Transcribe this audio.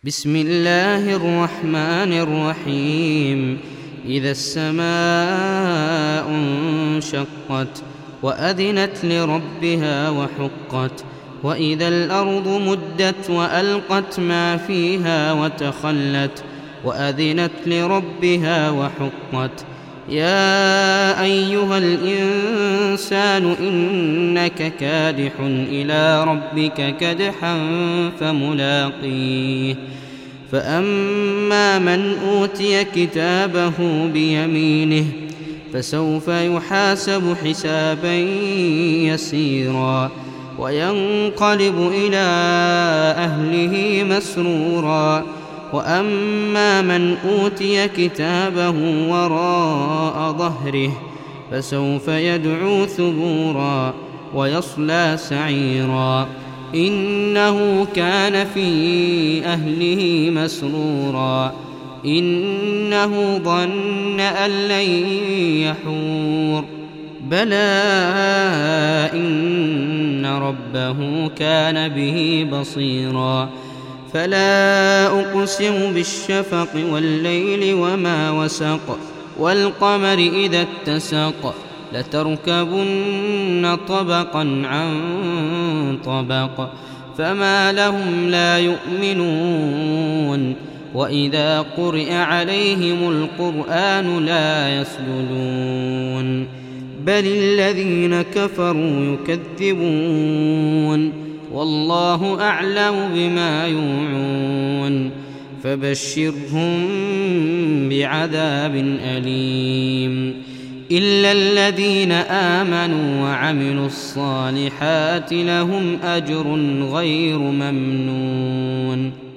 بسم الله الرحمن الرحيم. إذا السماء انشقت وأذنت لربها وحقت وإذا الأرض مدت وألقت ما فيها وتخلت وأذنت لربها وحقت. يا أيها الإنسان إنك كادح إلى ربك كدحا فملاقيه. فأما من أوتي كتابه بيمينه فسوف يحاسب حسابا يسيرا وينقلب إلى أهله مسرورا. وأما من أوتي كتابه وراء ظهره فسوف يدعو ثبورا ويصلى سعيرا إنه كان في أهله مسرورا إنه ظن أن لن يحور بلى إن ربه كان به بصيرا. فلا أقسم بالشفق والليل وما وسق والقمر إذا اتسق لتركبن طبقا عن طبق فما لهم لا يؤمنون وإذا قرئ عليهم القرآن لا يسجدون بل الذين كفروا يكذبون والله أعلم بما يوعون فبشرهم بعذاب أليم إلا الذين آمنوا وعملوا الصالحات لهم أجر غير ممنون.